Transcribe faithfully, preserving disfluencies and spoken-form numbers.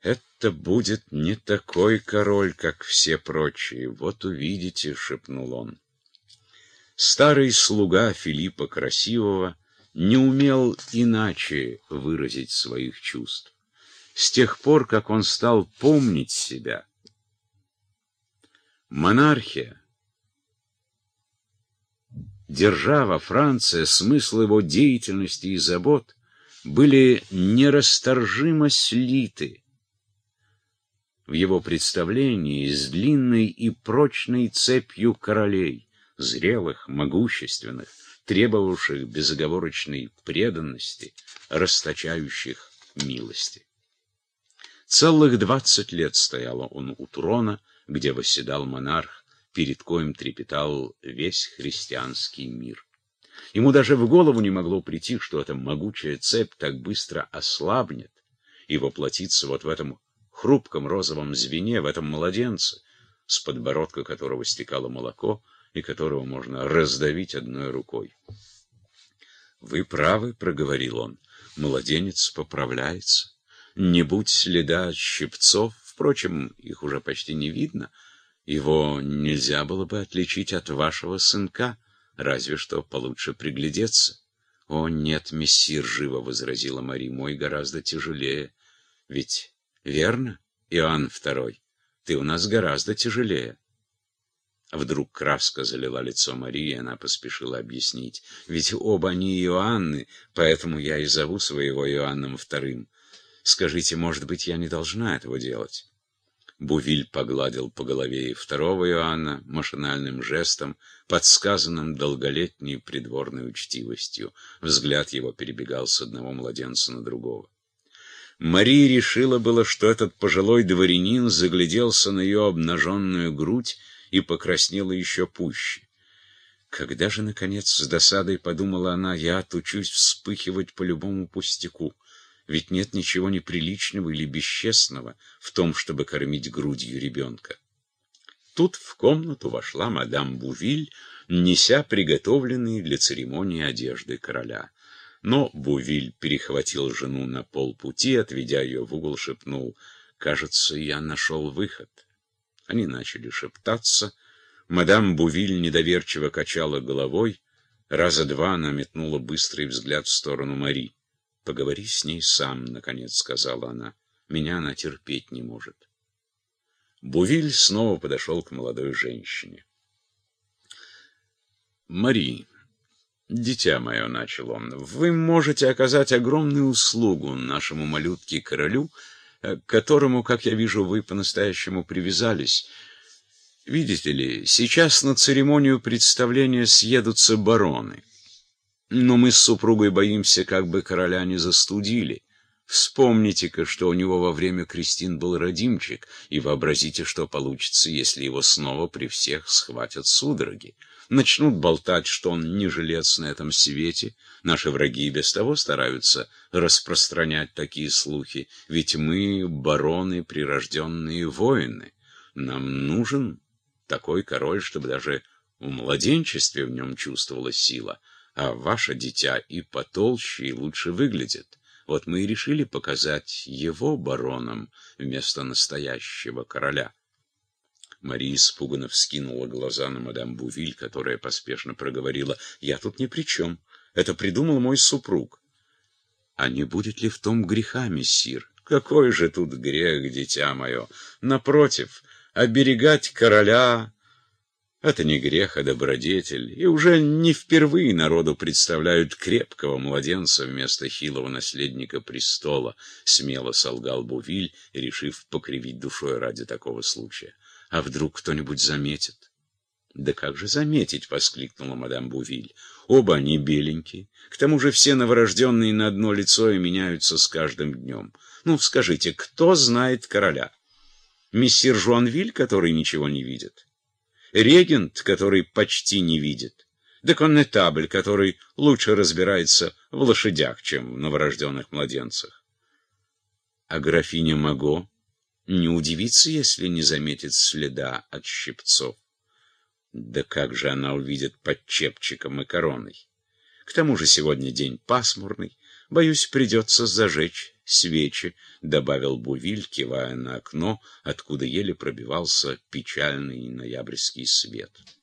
«Это будет не такой король, как все прочие, вот увидите», — шепнул он. Старый слуга Филиппа Красивого не умел иначе выразить своих чувств. С тех пор, как он стал помнить себя, монархия, держава, Франция, смысл его деятельности и забот были нерасторжимо слиты в его представлении с длинной и прочной цепью королей, зрелых, могущественных, требовавших безоговорочной преданности, расточающих милости. Целых двадцать лет стоял он у трона, где восседал монарх, перед коим трепетал весь христианский мир. Ему даже в голову не могло прийти, что эта могучая цепь так быстро ослабнет и воплотится вот в этом хрупком розовом звене, в этом младенце, с подбородка которого стекало молоко и которого можно раздавить одной рукой. «Вы правы», — проговорил он, — «младенец поправляется. Не будь следа от щипцов, впрочем, их уже почти не видно, его нельзя было бы отличить от вашего сынка, разве что получше приглядеться». «О, нет, мессир», — живо возразила Мари, — «мой гораздо тяжелее. Ведь верно, Иоанн Второй, ты у нас гораздо тяжелее». Вдруг краска залила лицо Марии, и она поспешила объяснить. «Ведь оба они Иоанны, поэтому я и зову своего Иоанном Вторым. Скажите, может быть, я не должна этого делать?» Бувиль погладил по голове и второго Иоанна машинальным жестом, подсказанным долголетней придворной учтивостью. Взгляд его перебегал с одного младенца на другого. Мария решила было, что этот пожилой дворянин загляделся на ее обнаженную грудь и покраснела еще пуще. Когда же, наконец, с досадой подумала она, я отучусь вспыхивать по любому пустяку, ведь нет ничего неприличного или бесчестного в том, чтобы кормить грудью ребенка. Тут в комнату вошла мадам Бувиль, неся приготовленные для церемонии одежды короля. Но Бувиль перехватил жену на полпути, отведя ее в угол, шепнул: «Кажется, я нашел выход». Они начали шептаться. Мадам Бувиль недоверчиво качала головой. Раза два она метнула быстрый взгляд в сторону Мари. «Поговори с ней сам», — наконец сказала она. «Меня она терпеть не может». Бувиль снова подошел к молодой женщине. «Мари, дитя мое», — начал он, — «вы можете оказать огромную услугу нашему малютке-королю, к которому, как я вижу, вы по-настоящему привязались. Видите ли, сейчас на церемонию представления съедутся бароны. Но мы с супругой боимся, как бы короля не застудили. Вспомните-ка, что у него во время крестин был родимчик, и вообразите, что получится, если его снова при всех схватят судороги. Начнут болтать, что он не жилец на этом свете. Наши враги и без того стараются распространять такие слухи, ведь мы, бароны, прирожденные воины. Нам нужен такой король, чтобы даже в младенчестве в нем чувствовалась сила, а ваше дитя и потолще, и лучше выглядит. Вот мы и решили показать его бароном вместо настоящего короля». Мария испуганно вскинула глаза на мадам Бувиль, которая поспешно проговорила: «Я тут ни при чем. Это придумал мой супруг». «А не будет ли в том греха, мессир?» «Какой же тут грех, дитя мое? Напротив, оберегать короля — это не грех, а добродетель. И уже не впервые народу представляют крепкого младенца вместо хилого наследника престола», — смело солгал Бувиль, решив покривить душой ради такого случая. «А вдруг кто-нибудь заметит?» «Да как же заметить?» — воскликнула мадам Бувиль. «Оба они беленькие. К тому же все новорожденные на одно лицо и меняются с каждым днем. Ну, скажите, кто знает короля? Мессир Жуанвиль, который ничего не видит? Регент, который почти не видит? Да коннетабль, который лучше разбирается в лошадях, чем в новорожденных младенцах? А графиня Маго не удивится, если не заметит следа от щипцов. Да как же она увидит под чепчиком и короной? К тому же сегодня день пасмурный. Боюсь, придется зажечь свечи, — добавил Бувиль, кивая на окно, откуда еле пробивался печальный ноябрьский свет.